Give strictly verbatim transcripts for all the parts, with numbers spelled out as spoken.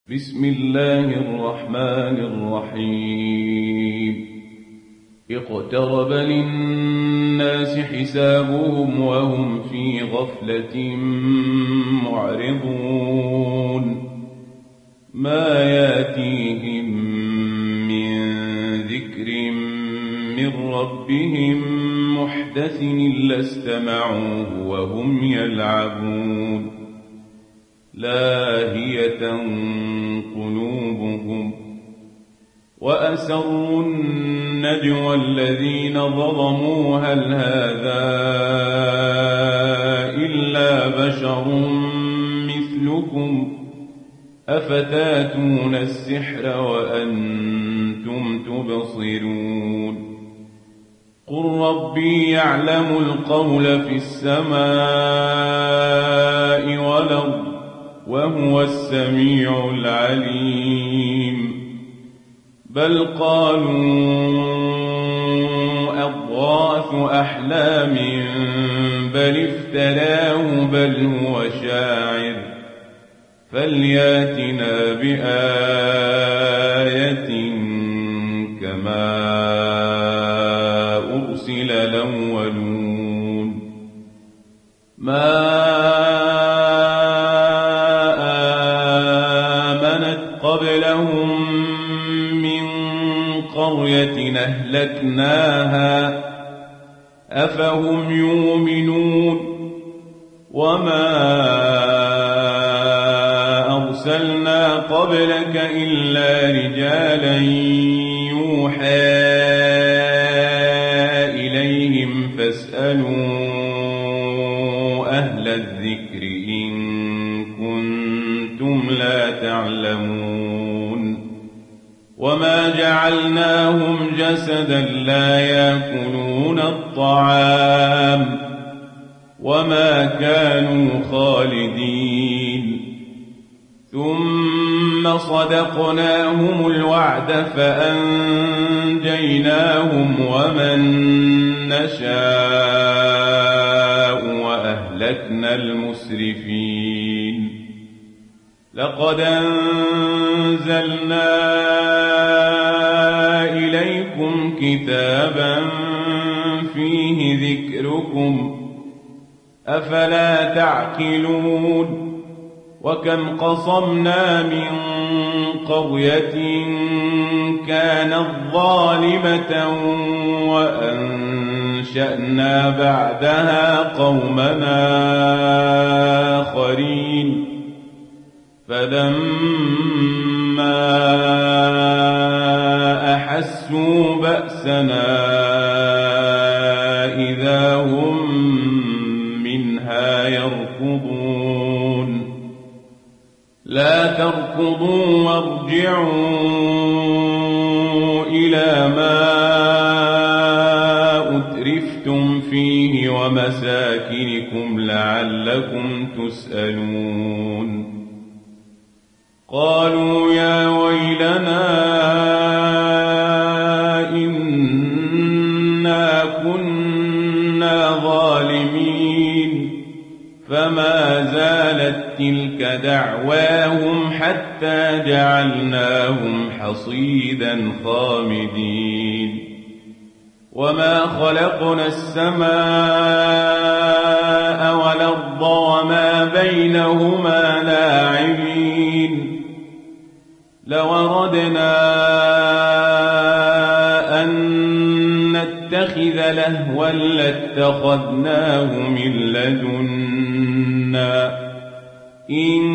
بسم الله الرحمن الرحيم اقترب للناس حسابهم وهم في غفلة معرضون ما ياتيهم من ذكر من ربهم محدث إلا استمعوه وهم يلعبون لاهية قلوبهم وأسروا النجوى الذين ظلموا هل هذا إلا بشر مثلكم أفتاتون السحر وأنتم تبصرون قل ربي يعلم القول في السماء والأرض وهو السميع العليم بل قالوا أضغاث أحلام بل افتراه بل هو شاعر فلياتنا بآية كما أرسل الأولون ما قبلهم من قرية أهلكناها أفهم يؤمنون وما أرسلنا قبلك إلا رجالا يوحى إليهم فاسألوا أهل الذكر إن كنتم لا تعلمون وما جعلناهم جسدا لا يأكلون الطعام وما كانوا خالدين ثم صدقناهم الوعد فأنجيناهم ومن نشاء وأهلكنا المسرفين لقد أنزلنا إليكم كتابا فيه ذكركم أفلا تعقلون وكم قصمنا من قرية كانت ظالمة وأنشأنا بعدها قومنا آخرين فلما أحسوا بأسنا إذا هم منها يركضون لا تركضوا وارجعوا إلى ما أترفتم فيه ومساكنكم لعلكم تسألون قالوا يا ويلنا إنا كنا ظالمين فما زالت تلك دعواهم حتى جعلناهم حصيدا خامدين وما خلقنا السماء والأرض وما بينهما لاعبين لو أردنا أن نتخذ لهوا لاتخذناه من لدنا إن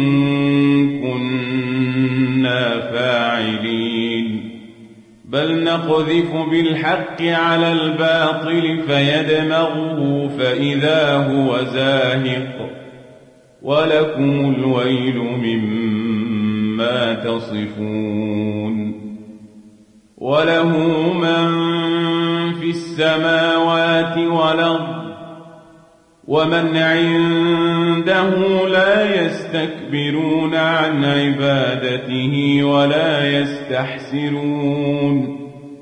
كنا فاعلين بل نقذف بالحق على الباطل فيدمغه فإذا هو زاهق ولكم الويل مما تصفون وله من في السماوات والأرض ومن عنده لا يستكبرون عن عبادته ولا يستحسرون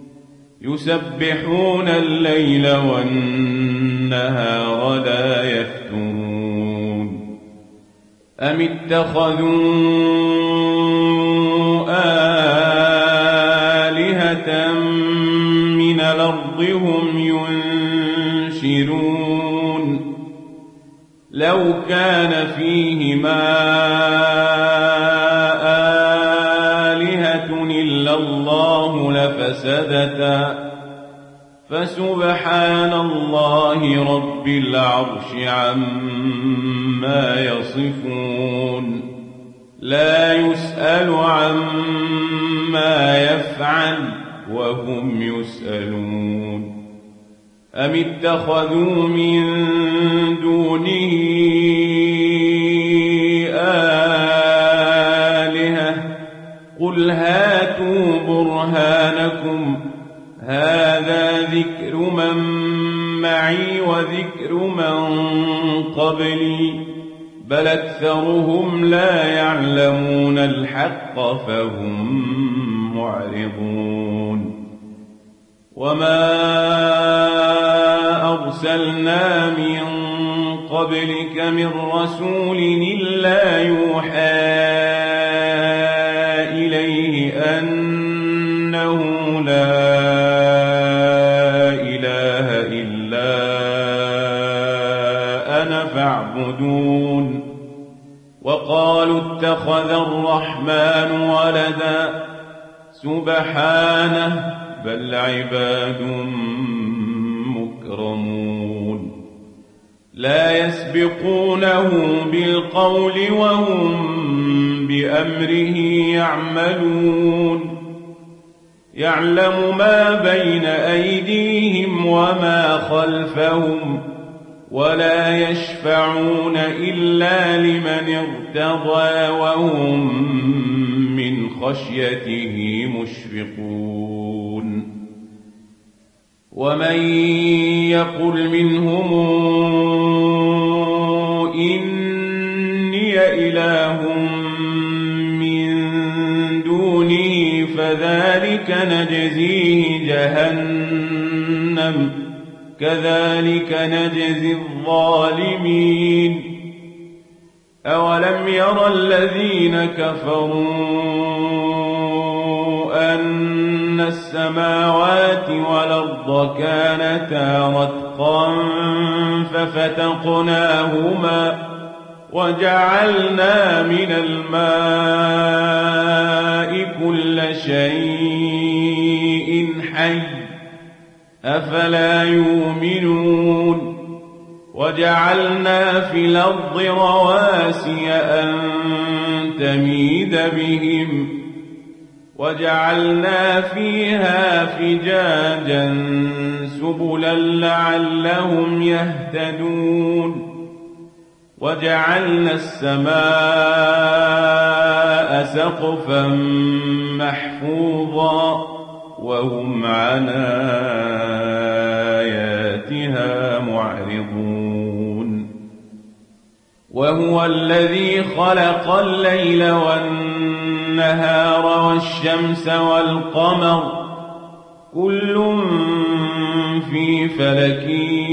يسبحون الليل والنهار لا يفترون أم اتخذوا لو كان فيهما آلهة إلا الله لفسدتا فسبحان الله رب العرش عما يصفون لا يسأل عما يفعل وهم يسألون أم اتخذوا من دونه آلهة قل هاتوا برهانكم هذا ذكر من معي وذكر من قبلي بل أكثرهم لا يعلمون الحق فهم معرضون وما أرسلنا من قبلك من رسول إلا يوحى إليه أنه لا إله إلا أنا فاعبدون وقالوا اتخذ الرحمن ولدا سبحانه بل عباد مكرمون لا يسبقونه بالقول وهم بأمره يعملون يعلم ما بين أيديهم وما خلفهم ولا يشفعون إلا لمن ارتضى وهم من خشيته مشفقون ومن يقل منهم إني إله من دونه فذلك نجزيه جهنم كذلك نجزي الظالمين أولم ير الذين كفروا أن السماوات والأرض كانتا رتقا ففتقناهما وجعلنا من الماء كل شيء حي أفلا يؤمنون وجعلنا في الأرض رواسي أن تميد بهم وجعلنا فيها فجاجا سبلا لعلهم يهتدون وجعلنا السماء سقفا محفوظا وهم عن آياتها معرضون وهو الذي خلق الليل والنهار والشمس والقمر كل في فلك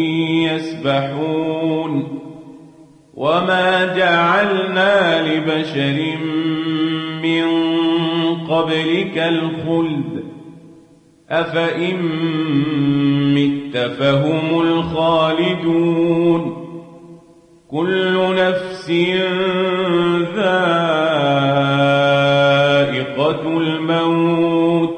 يسبحون وما جعلنا لبشر من قبلك الخلد أفإن مت فهم الخالدون كل نفس ذائقة الموت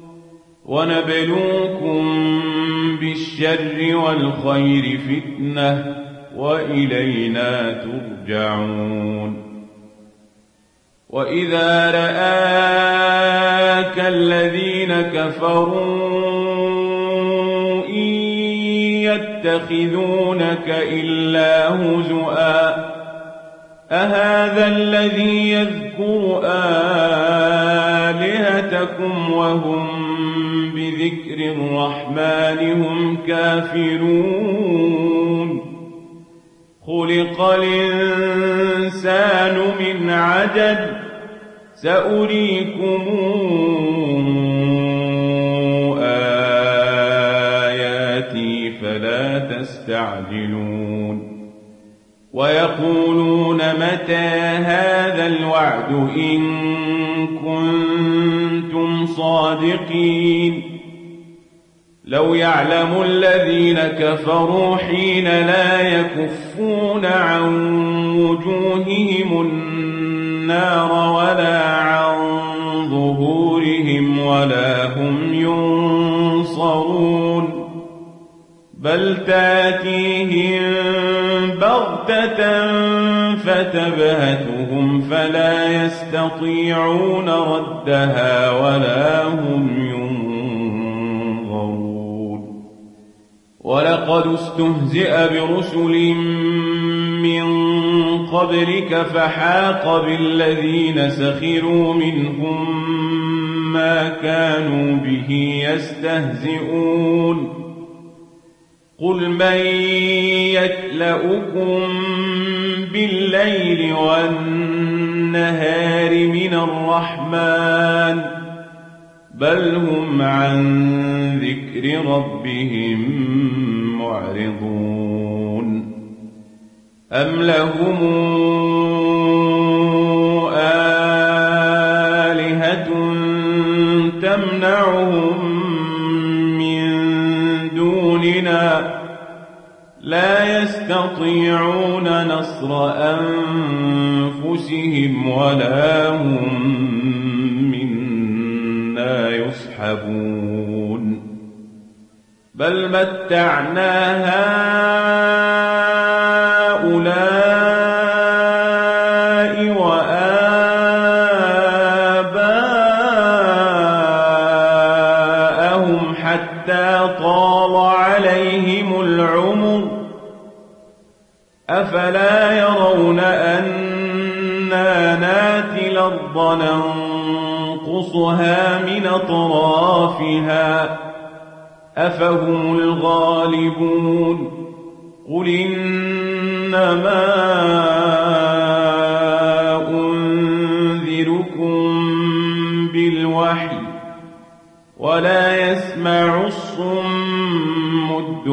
ونبلوكم بالشر والخير فتنة وإلينا ترجعون وإذا رآك الذين كفروا إن يتخذونك إلا هزؤا أهذا الذي يذكر آلهتكم وهم بذكر الرحمن هم كافرون خلق الإنسان من عجل سأريكم آياتي فلا تستعجلون ويقولون متى هذا الوعد إن كنتم صادقين لو يعلم الذين كفروا حين لا يكفون عن وجوههم النار ولا عن ظهورهم ولا هم ينصرون بل تاتيهم بغتة فتبهتهم فلا يستطيعون ردها ولا هم ينظرون ولقد استهزئ برسل من قبلك فحاق بالذين سخروا منهم ما كانوا به يستهزئون قل من يكلؤكم بالليل والنهار من الرحمن بل هم عن ذكر ربهم معرضون أم لهم آلهة تمنعهم من دوننا لا يستطيعون نصر أنفسهم ولا هم منا يصحبون بل متعنا هؤلاء وآباءهم حتى طال عليهم العمر أفلا يرون أنا ناتي الأرض ننقصها من أطرافها أفهم الغالبون قل إنما أنذركم بالوحي ولا يسمع الصم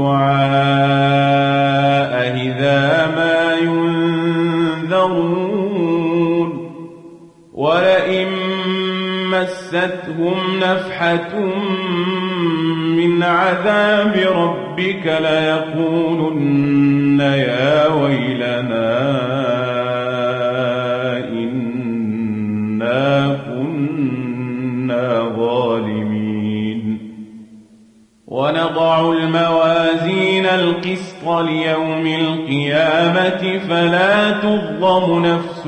الدعاء إذا ما ينذرون ولئن مستهم نفحة من عذاب ربك ليقولن يا ويلنا إنا كنا ظالمين ونضع الموازين القسط ليوم القيامة فلا تظلم نفس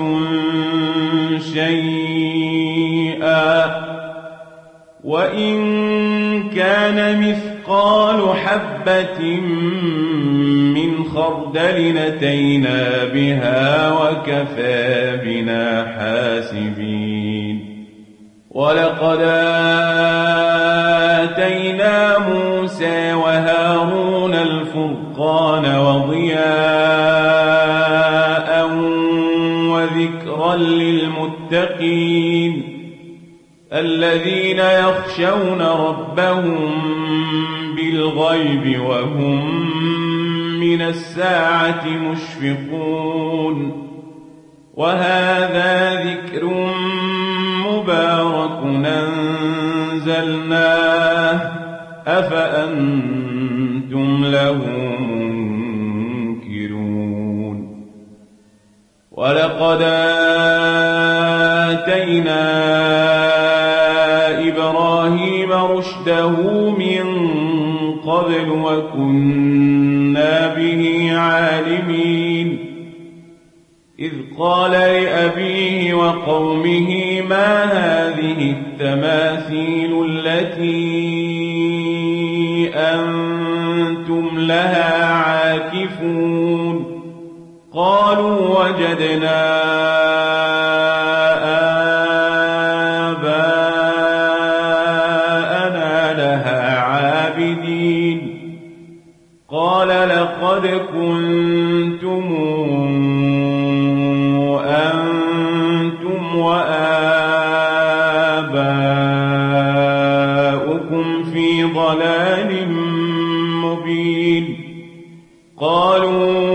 شيئا وإن كان مثقال حبة من خردل أتينا بها وكفى بنا حاسبين ولقد آتينا موسى وهارون الفرقان وضياء وذكرا للمتقين الذين يخشون ربهم بالغيب وهم من الساعة مشفقون وهذا ذكر مبارك أنزلناه أفأنتم له منكرون ولقد آتينا إبراهيم رشده من قبل وكنا به عالمين إذ قال لأبيه وقومه ما هذه التماثيل التي أنتم لها عاكفون قالوا وجدنا قال لقد كنتم أنتم وآباؤكم في ضلال مبين قالوا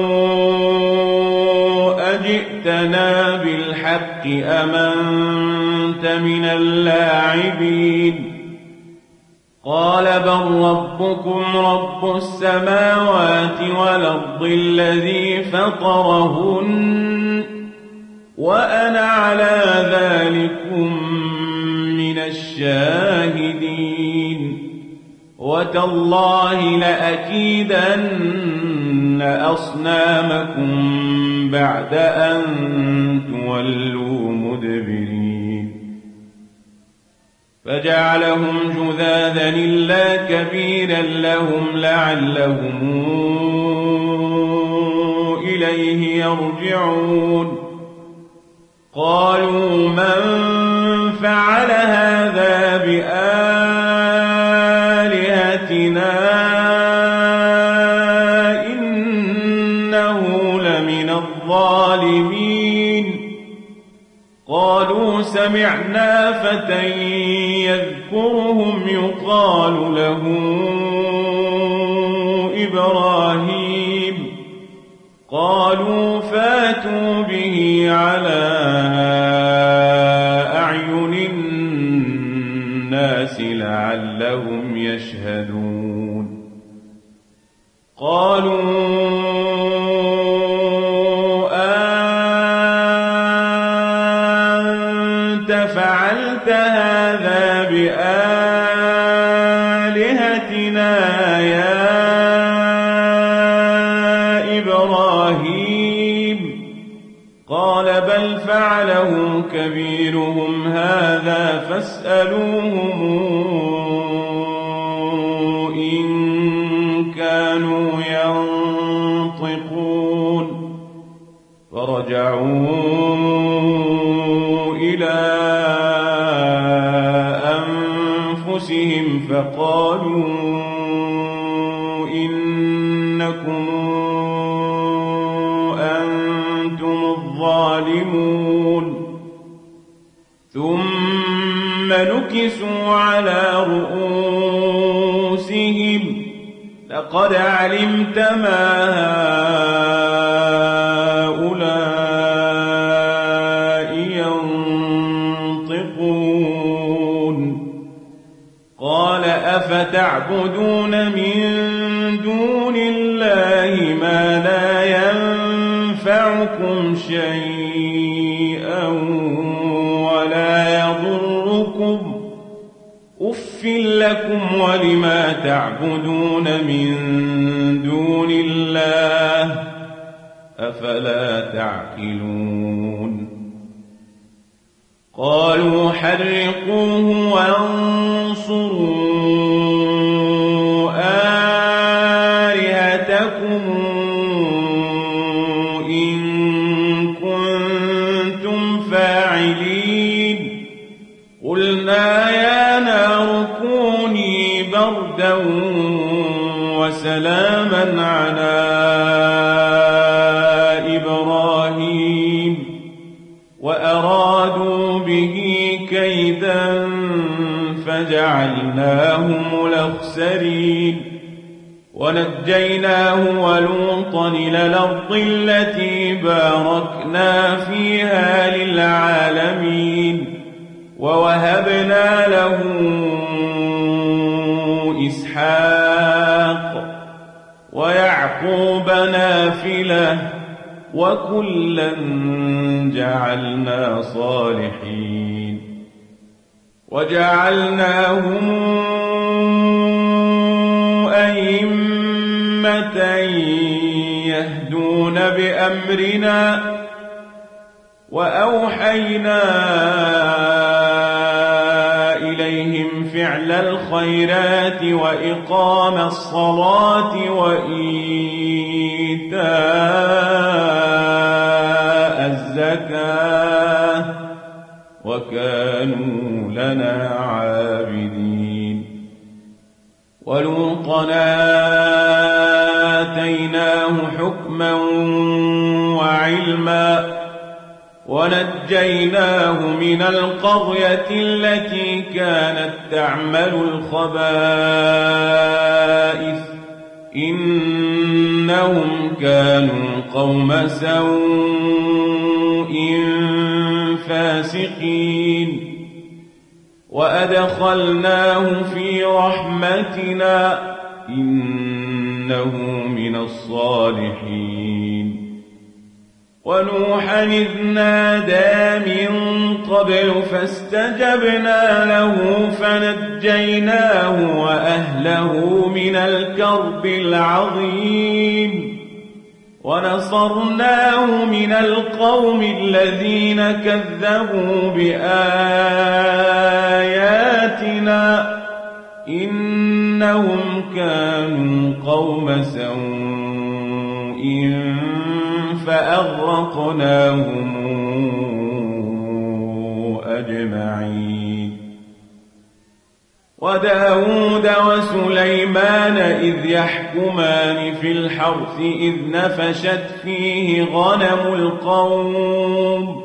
أجئتنا بالحق أم أنت من اللاعبين قال بل ربكم رب السماوات والأرض الذي فطرهن وأنا على ذلكم من الشاهدين وتالله لأكيدن أصنامكم بعد أن تولوا مدبرين فجعلهم جذاذا إلا كبيرا لهم لعلهم إليه يرجعون قالوا من فعل هذا بآلهتنا إنه لمن الظالمين قالوا سمعنا فتى يذكرهم يقال له إبراهيم قالوا فاتوا به على أعين الناس لعلهم يشهدون قالوا أنت فعلت هذا بآلهتنا يا إبراهيم قال بل فعله كبيرهم هذا فاسألوهم إن كانوا ينطقون فرجعوا إلى أنفسهم فقالوا إنكم أنتم الظالمون ثم نكسوا على رؤوسهم لقد علمت ما هؤلاء ينطقون قال أفتعبدون من دون الله ما لا ينفعكم شيئا ولا يضركم أف لكم ولما تعبدون من دون الله أفلا تعقلون قالوا حرقوه وانصروا آلهتكم إن كنتم فاعلين قلنا يا نار كوني بردا وسلاما على إبراهيم وأرادوا به كيدا فجعلناهم الأخسرين ونجيناه ولوطا إلى الأرض التي باركنا فيها للعالمين ووهبنا له إسحاق ويعقوب نافلة وكلا جعلنا صالحين وجعلناهم أئمة يهدون بأمرنا وأوحينا إليهم فعل الخيرات وإقام الصلاة وإيتاء الزكاة وكانوا لنا عابدين ولوطا آتيناه حكما وعلما ونجيناه من القرية التي كانت تعمل الخبائث إنهم كانوا قوم سوء فاسقين وأدخلناه في رحمتنا إنه من الصالحين ونوحا إذ نادى من قبل فاستجبنا له فنجيناه وأهله من الكرب العظيم ونصرناه من القوم الذين كذبوا بآياتنا إنهم كانوا قوم سوء فأغرقناهم أجمعين وداود وسليمان إذ يحكمان في الحرث إذ نفشت فيه غنم القوم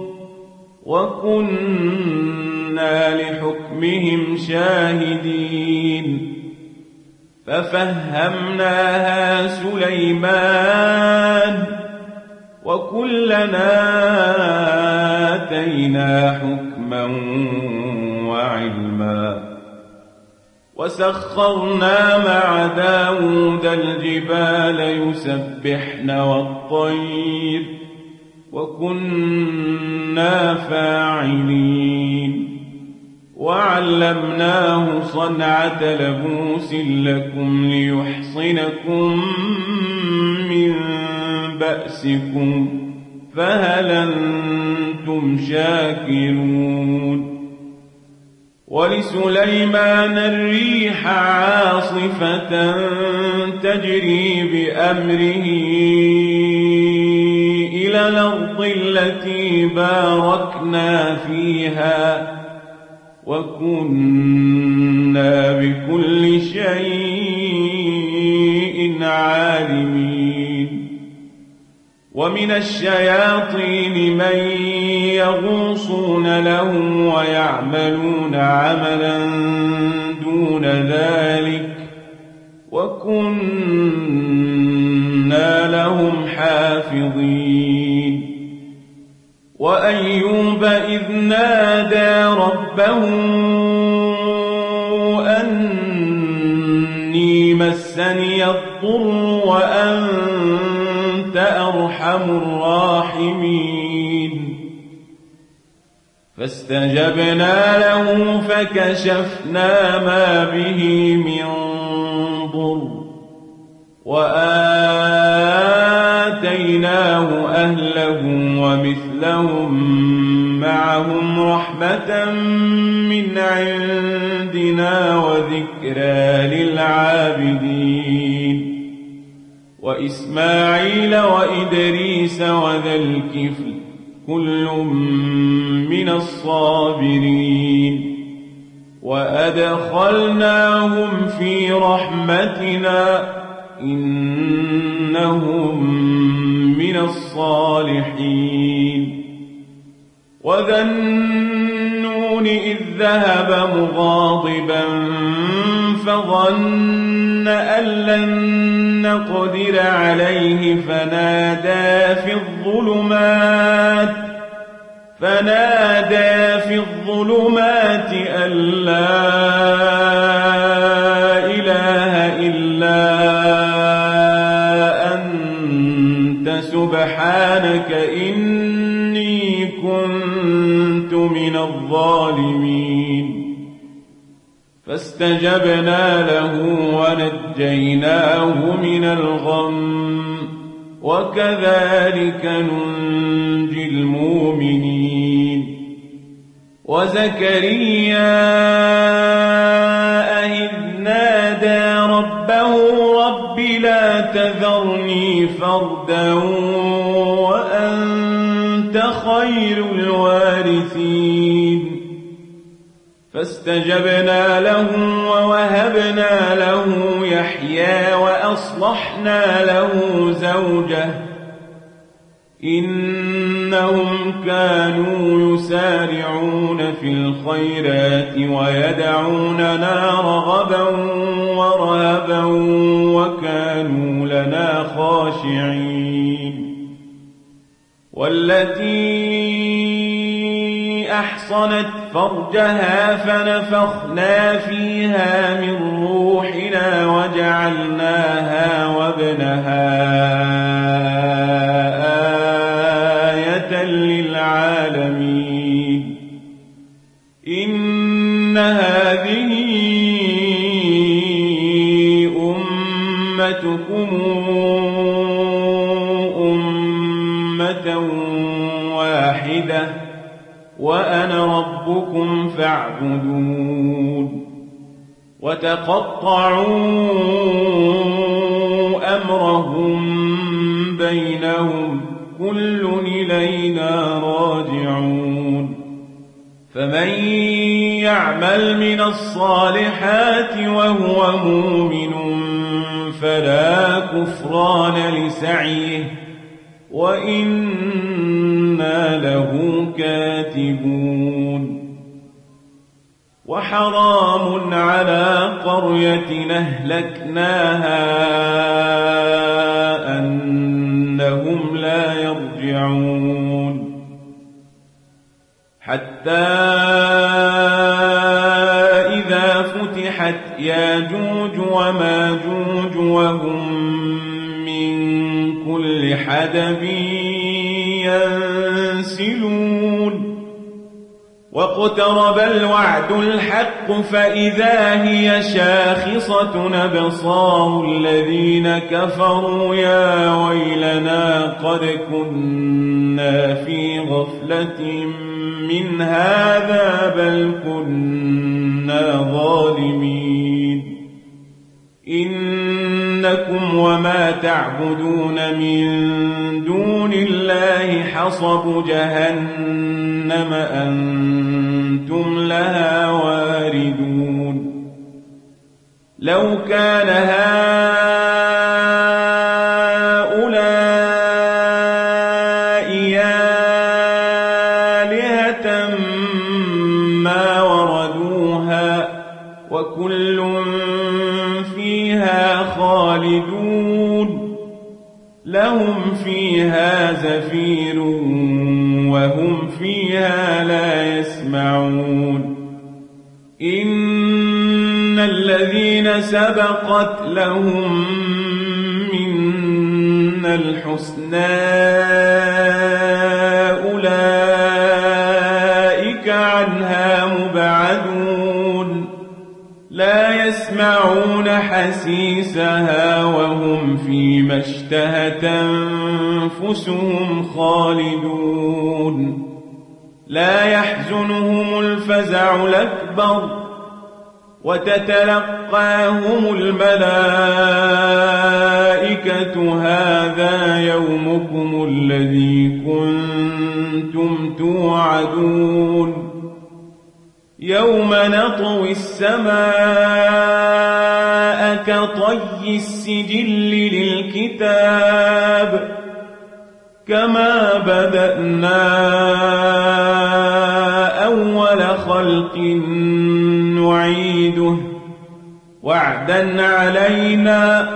وكنا لحكمهم شاهدين ففهمناها سليمان وكلنا آتينا حكما وعلما وسخرنا مع داود الجبال يسبحن والطير وكنا فاعلين وعلمناه صنعة لبوس لكم ليحصنكم من بأسكم فهل أنتم شاكرون ولسليمان الريح عاصفة تجري بأمره إلى الأرض التي باركنا فيها وكنا بكل شيء عالمين ومن الشياطين من يغوصون له ويعملون عملا دون ذلك وكنا لهم حافظين وأيوب إذ نادى ربه أني مسني الضر وأنت أرحم الراحمين فاستجبنا له فكشفنا ما به من ضر وآتيناه أهله ومثلهم معهم رحمة من عندنا وذكرى للعابدين وإسماعيل وإدريس وذا الكفل كل من الصابرين وأدخلناهم في رحمتنا إنهم من الصالحين وذا النون إذ ذهب مغاضبا فظن أن لن نقدر عليه فنادى في الظلمات فنادى في الظلمات أن لا إله إلا أنت سبحانك إني كنت من الظالمين فاستجبنا له ونجيناه من الغم وكذلك ننجي المؤمنين وزكريا إذ نادى ربه رب لا تذرني فردا وأنت خير الوارثين فاستجبنا له ووهبنا له يحيى وأصلحنا له زوجه إنهم كانوا يسارعون في الخيرات ويدعوننا رغبا ورهبا وكانوا لنا خاشعين والتي أحصنت فرجها فنفخنا فيها من روحنا وجعلناها وابنها آية للعالمين إن هذه أمتكم أمة واحدة وأنا ربكم فاعبدون وتقطعوا أمرهم بينهم كل إلينا راجعون فمن يعمل من الصالحات وهو مؤمن فلا كفران لسعيه وإنا له كاتبون وحرام على قرية أهلكناها أنهم لا يرجعون حتى إذا فتحت ياجوج وماجوج وهم من كل حدب ينسلون واقترب الوعد الحق فإذا هي شاخصة أبصار الذين كفروا يا ويلنا قد كنا في غفلة من هذا بل كنا ظالمين إنكم وما تعبدون من دون الله حصب جهنم أنتم لها واردون لو كان هؤلاء آلهة ما وردوها وكل فيها خالدون لهم فيها زفير وهم فيها لا يسمعون إن الذين سبقت لهم منا الحسنى أولئك عنها مبعدون لا يسمعون حسيسها وهم فيما اشتهت أنفسهم خالدون لا يحزنهم الفزع الأكبر وتتلقاهم الملائكة هذا يومكم الذي كنتم توعدون يوم نطوي السماء كطي السجل للكتاب كما بدأنا أول خلق نعيده وعدا علينا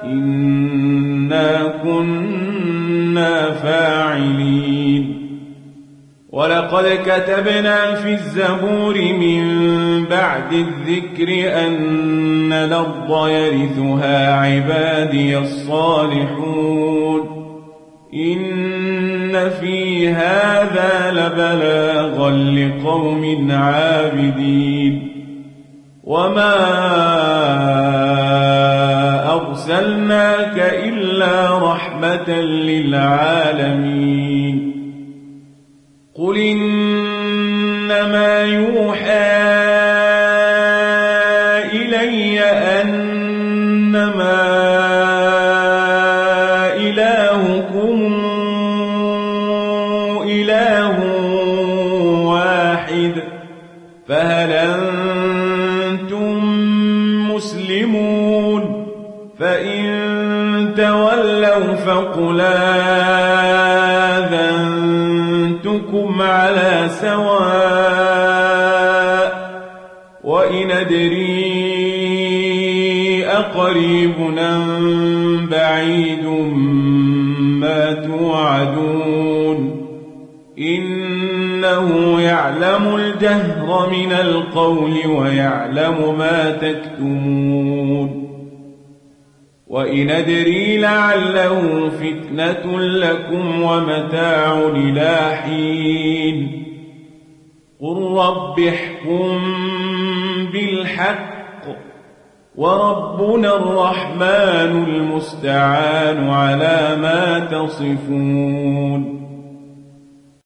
إنا كنا فاعلين ولقد كتبنا في الزبور من بعد الذكر أن الأرض يرثها عبادي الصالحون إن في هذا لبلاغا لقوم عابدين وما أرسلناك إلا رحمة للعالمين قل إنما يوحى إلي أنما إلهكم إله واحد فهل أنتم مسلمون فإن تولوا فقل آذنتكم على سواء وإن أدري أقريب أم بعيد ما توعدون إنه يعلم الجهر من القول ويعلم ما تكتمون وإن أدري لعله فتنة لكم ومتاع إلى حين قل رب احكم بالحق وربنا الرحمن المستعان على ما تصفون